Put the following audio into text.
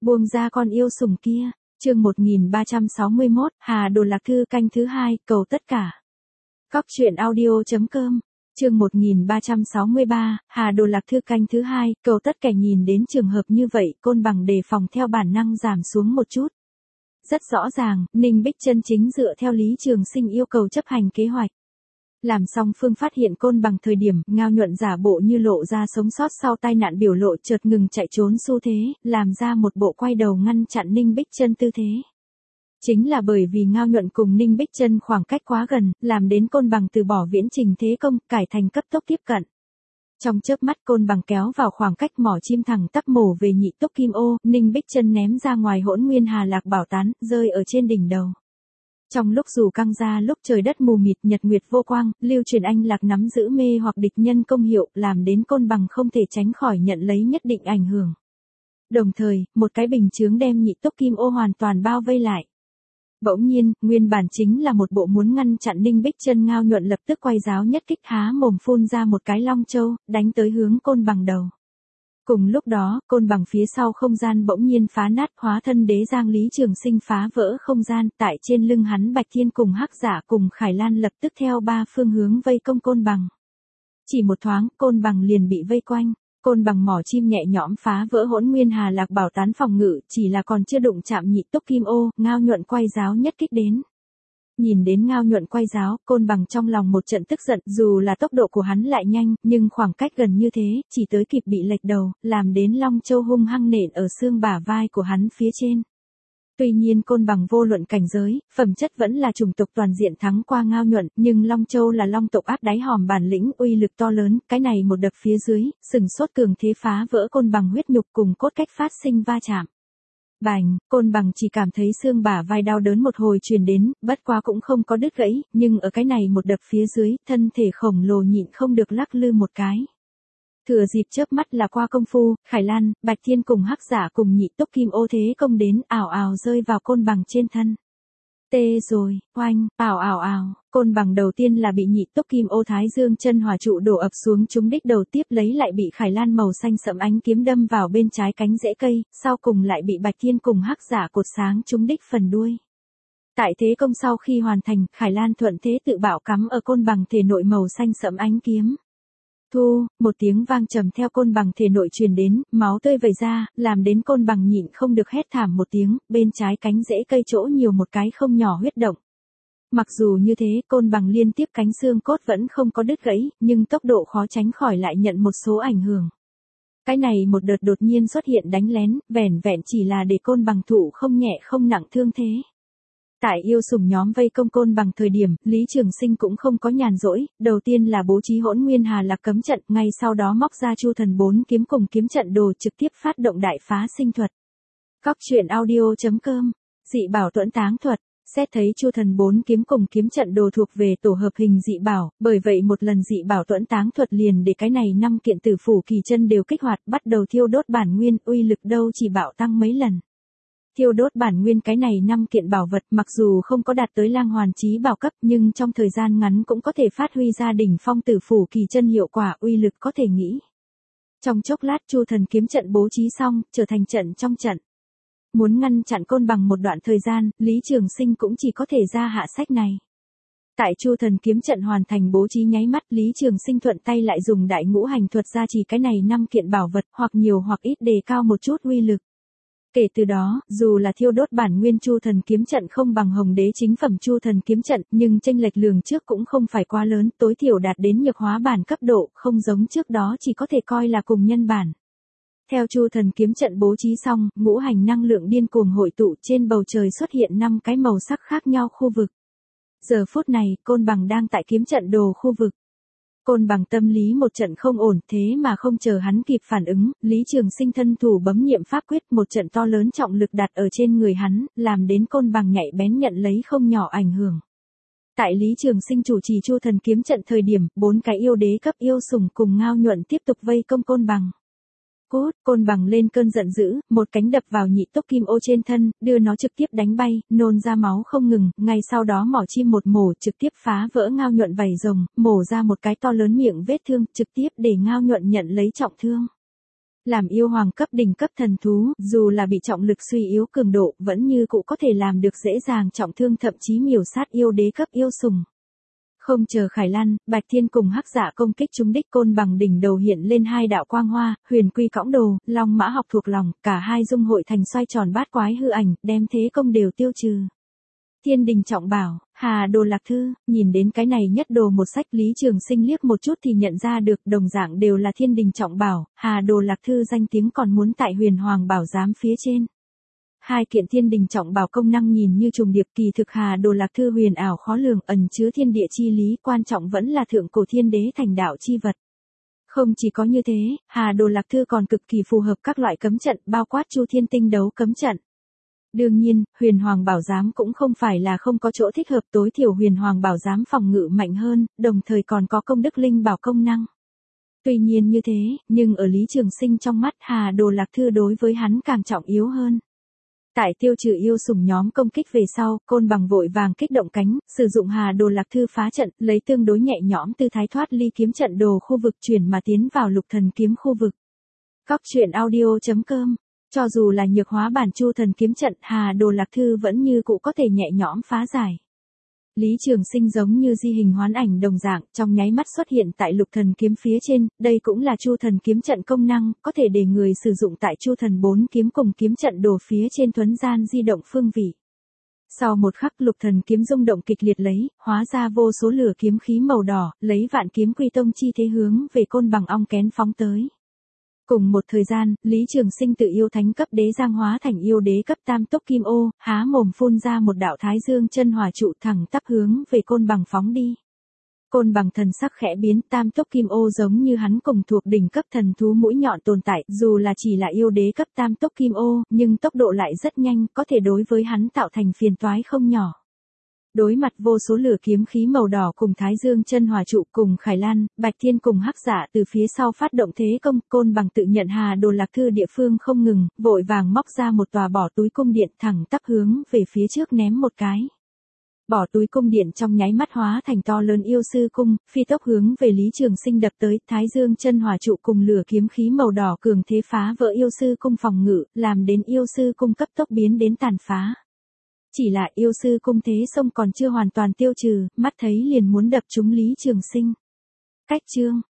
Buông ra con yêu sủng kia. Chương 1361, Hà Đồ Lạc Thư canh thứ 2, cầu tất cả. Cóc truyện audio.com. Chương 1363, Hà Đồ Lạc Thư canh thứ 2, cầu tất cả. Nhìn đến trường hợp như vậy, Côn Bằng đề phòng theo bản năng giảm xuống một chút. Rất rõ ràng, Ninh Bích Chân chính dựa theo Lý Trường Sinh yêu cầu chấp hành kế hoạch. Làm xong phương phát hiện Côn Bằng thời điểm, Ngao Nhuận giả bộ như lộ ra sống sót sau tai nạn biểu lộ chợt ngừng chạy trốn xu thế, làm ra một bộ quay đầu ngăn chặn Ninh Bích Chân tư thế. Chính là bởi vì Ngao Nhuận cùng Ninh Bích Chân khoảng cách quá gần, làm đến Côn Bằng từ bỏ viễn trình thế công, cải thành cấp tốc tiếp cận. Trong chớp mắt Côn Bằng kéo vào khoảng cách mỏ chim thẳng tắp mổ về Nhị Túc Kim Ô, Ninh Bích Chân ném ra ngoài Hỗn Nguyên Hà Lạc Bảo Tán, rơi ở trên đỉnh đầu. Trong lúc dù căng ra lúc trời đất mù mịt nhật nguyệt vô quang, lưu truyền anh lạc nắm giữ mê hoặc địch nhân công hiệu, làm đến Côn Bằng không thể tránh khỏi nhận lấy nhất định ảnh hưởng. Đồng thời, một cái bình chướng đem Nhị Túc Kim Ô hoàn toàn bao vây lại. Bỗng nhiên, nguyên bản chính là một bộ muốn ngăn chặn Ninh Bích Chân Ngao Nhuận lập tức quay giáo nhất kích há mồm phun ra một cái long châu, đánh tới hướng Côn Bằng đầu. Cùng lúc đó, Côn Bằng phía sau không gian bỗng nhiên phá nát, hóa thân đế giang Lý Trường Sinh phá vỡ không gian, tại trên lưng hắn Bạch Thiên cùng Hắc Giả cùng Khải Lan lập tức theo ba phương hướng vây công Côn Bằng. Chỉ một thoáng, Côn Bằng liền bị vây quanh. Côn Bằng mỏ chim nhẹ nhõm phá vỡ Hỗn Nguyên Hà Lạc Bảo Tán phòng ngự, chỉ là còn chưa đụng chạm Nhị Túc Kim Ô, Ngao Nhuận quay giáo nhất kích đến. Nhìn đến Ngao Nhuận quay giáo, Côn Bằng trong lòng một trận tức giận, dù là tốc độ của hắn lại nhanh, nhưng khoảng cách gần như thế, chỉ tới kịp bị lệch đầu, làm đến Long Châu hung hăng nện ở xương bả vai của hắn phía trên. Tuy nhiên Côn Bằng vô luận cảnh giới, phẩm chất vẫn là chủng tộc toàn diện thắng qua Ngao Nhuận, nhưng Long Châu là long tộc áp đáy hòm bản lĩnh uy lực to lớn, cái này một đập phía dưới, sừng sốt cường thế phá vỡ Côn Bằng huyết nhục cùng cốt cách phát sinh va chạm. Bành, Côn Bằng chỉ cảm thấy xương bả vai đau đớn một hồi truyền đến, bất quá cũng không có đứt gãy, nhưng ở cái này một đập phía dưới, thân thể khổng lồ nhịn không được lắc lư một cái. Thừa dịp chớp mắt là qua công phu, Khải Lan, Bạch Thiên cùng Hắc Giả cùng Nhị Túc Kim Ô thế công đến, ảo ảo rơi vào Côn Bằng trên thân. Tê rồi, oanh, ảo ảo ảo, Côn Bằng đầu tiên là bị Nhị Túc Kim Ô Thái Dương chân hỏa trụ đổ ập xuống trúng đích đầu, tiếp lấy lại bị Khải Lan màu xanh sẫm ánh kiếm đâm vào bên trái cánh rễ cây, sau cùng lại bị Bạch Thiên cùng Hắc Giả cột sáng trúng đích phần đuôi. Tại thế công sau khi hoàn thành, Khải Lan thuận thế tự bạo cắm ở Côn Bằng thể nội màu xanh sẫm ánh kiếm. Thu, một tiếng vang trầm theo Côn Bằng thể nội truyền đến, máu tươi vẩy ra, làm đến Côn Bằng nhịn không được hét thảm một tiếng, bên trái cánh rễ cây chỗ nhiều một cái không nhỏ huyết động. Mặc dù như thế, Côn Bằng liên tiếp cánh xương cốt vẫn không có đứt gãy, nhưng tốc độ khó tránh khỏi lại nhận một số ảnh hưởng. Cái này một đợt đột nhiên xuất hiện đánh lén, vẻn vẹn chỉ là để Côn Bằng thụ không nhẹ không nặng thương thế. Tại yêu sủng nhóm vây công Côn Bằng thời điểm, Lý Trường Sinh cũng không có nhàn rỗi, đầu tiên là bố trí Hỗn Nguyên Hà Lạc cấm trận, ngay sau đó móc ra Chu Thần 4 kiếm cùng kiếm trận đồ trực tiếp phát động đại phá sinh thuật. Cóc truyện audio.com, dị bảo tuẫn táng thuật. Xét thấy Chu Thần 4 kiếm cùng kiếm trận đồ thuộc về tổ hợp hình dị bảo, bởi vậy một lần dị bảo tuẫn táng thuật liền để cái này 5 kiện tử phủ kỳ chân đều kích hoạt, bắt đầu thiêu đốt bản nguyên, uy lực đâu chỉ bảo tăng mấy lần. Thiêu đốt bản nguyên cái này 5 kiện bảo vật mặc dù không có đạt tới lang hoàn chí bảo cấp, nhưng trong thời gian ngắn cũng có thể phát huy ra đỉnh phong tử phủ kỳ chân hiệu quả, uy lực có thể nghĩ. Trong chốc lát Chu Thần kiếm trận bố trí xong, trở thành trận trong trận. Muốn ngăn chặn Côn Bằng một đoạn thời gian, Lý Trường Sinh cũng chỉ có thể ra hạ sách này. Tại Chu Thần kiếm trận hoàn thành bố trí nháy mắt, Lý Trường Sinh thuận tay lại dùng đại ngũ hành thuật gia trì cái này 5 kiện bảo vật, hoặc nhiều hoặc ít đề cao một chút uy lực. Kể từ đó, dù là thiêu đốt bản nguyên Chu Thần kiếm trận không bằng Hồng Đế chính phẩm Chu Thần kiếm trận, nhưng chênh lệch lường trước cũng không phải quá lớn, tối thiểu đạt đến nhược hóa bản cấp độ, không giống trước đó chỉ có thể coi là cùng nhân bản. Theo Chu Thần kiếm trận bố trí xong, ngũ hành năng lượng điên cuồng hội tụ, trên bầu trời xuất hiện 5 cái màu sắc khác nhau khu vực. Giờ phút này, Côn Bằng đang tại kiếm trận đồ khu vực. Côn Bằng tâm lý một trận không ổn, thế mà không chờ hắn kịp phản ứng, Lý Trường Sinh thân thủ bấm niệm pháp quyết, một trận to lớn trọng lực đặt ở trên người hắn, làm đến Côn Bằng nhạy bén nhận lấy không nhỏ ảnh hưởng. Tại Lý Trường Sinh chủ trì Chu Thần kiếm trận thời điểm, 4 cái yêu đế cấp yêu sủng cùng Ngao Nhuận tiếp tục vây công Côn Bằng. Côn Bằng lên cơn giận dữ, một cánh đập vào Nhị Túc Kim Ô trên thân, đưa nó trực tiếp đánh bay, nôn ra máu không ngừng, ngay sau đó mỏ chim một mổ trực tiếp phá vỡ Ngao Nhuận vảy rồng, mổ ra một cái to lớn miệng vết thương, trực tiếp để Ngao Nhuận nhận lấy trọng thương. Làm yêu hoàng cấp đỉnh cấp thần thú, dù là bị trọng lực suy yếu cường độ, vẫn như cũ có thể làm được dễ dàng trọng thương thậm chí miểu sát yêu đế cấp yêu sủng. Không chờ Khải Lan, Bạch Thiên cùng Hắc Dạ công kích trúng đích, côn bằng đỉnh đầu hiện lên hai đạo quang hoa, huyền quy cõng đồ, long mã học thuộc lòng, cả hai dung hội thành xoay tròn bát quái hư ảnh, đem thế công đều tiêu trừ. Thiên đình trọng bảo, Hà Đồ Lạc Thư, nhìn đến cái này nhất đồ một sách, Lý Trường Sinh liếc một chút thì nhận ra được, đồng dạng đều là thiên đình trọng bảo, Hà Đồ Lạc Thư danh tiếng còn muốn tại Huyền Hoàng Bảo Giám phía trên. Hai kiện thiên đình trọng bảo công năng nhìn như trùng điệp, kỳ thực Hà Đồ Lạc Thư huyền ảo khó lường, ẩn chứa thiên địa chi lý, quan trọng vẫn là thượng cổ thiên đế thành đạo chi vật. Không chỉ có như thế, Hà Đồ Lạc Thư còn cực kỳ phù hợp các loại cấm trận, bao quát Chu Thiên Tinh đấu cấm trận. Đương nhiên, Huyền Hoàng Bảo Giám cũng không phải là không có chỗ thích hợp, tối thiểu Huyền Hoàng Bảo Giám phòng ngự mạnh hơn, đồng thời còn có công đức linh bảo công năng. Tuy nhiên như thế, nhưng ở Lý Trường Sinh trong mắt, Hà Đồ Lạc Thư đối với hắn càng trọng yếu hơn. Tại tiêu trừ yêu sủng nhóm công kích về sau, côn bằng vội vàng kích động cánh, sử dụng Hà Đồ Lạc Thư phá trận, lấy tương đối nhẹ nhõm tư thái thoát ly kiếm trận đồ khu vực, chuyển mà tiến vào Lục Thần kiếm khu vực. Các truyện audio.com. Cho dù là nhược hóa bản Chu Thần kiếm trận, Hà Đồ Lạc Thư vẫn như cũ có thể nhẹ nhõm phá giải. Lý Trường Sinh giống như di hình hoán ảnh đồng dạng, trong nháy mắt xuất hiện tại Lục Thần kiếm phía trên, đây cũng là Chu Thần kiếm trận công năng, có thể để người sử dụng tại Chu Thần 4 kiếm cùng kiếm trận đồ phía trên thuấn gian di động phương vị. Sau một khắc, Lục Thần kiếm rung động kịch liệt lấy, hóa ra vô số lửa kiếm khí màu đỏ, lấy Vạn Kiếm Quy Tông chi thế hướng về côn bằng ong kén phóng tới. Cùng một thời gian, Lý Trường Sinh tự yêu thánh cấp đế giang hóa thành yêu đế cấp tam tốc kim ô, há mồm phun ra một đạo thái dương chân hỏa trụ thẳng tắp hướng về côn bằng phóng đi. Côn bằng thần sắc khẽ biến, tam tốc kim ô giống như hắn cùng thuộc đỉnh cấp thần thú mũi nhọn tồn tại, dù là chỉ là yêu đế cấp tam tốc kim ô, nhưng tốc độ lại rất nhanh, có thể đối với hắn tạo thành phiền toái không nhỏ. Đối mặt vô số lửa kiếm khí màu đỏ cùng Thái Dương chân hỏa trụ cùng Khải Lan, Bạch Thiên cùng Hắc Dạ từ phía sau phát động thế công, côn bằng tự nhận Hà Đồ Lạc Thư địa phương không ngừng, vội vàng móc ra một tòa bỏ túi cung điện thẳng tắp hướng về phía trước ném một cái. Bỏ túi cung điện trong nháy mắt hóa thành to lớn yêu sư cung, phi tốc hướng về Lý Trường Sinh đập tới, Thái Dương chân hỏa trụ cùng lửa kiếm khí màu đỏ cường thế phá vỡ yêu sư cung phòng ngự, làm đến yêu sư cung cấp tốc biến đến tàn phá. Chỉ là yêu sư cung thế sông còn chưa hoàn toàn tiêu trừ, mắt thấy liền muốn đập trúng Lý Trường Sinh. Cách chương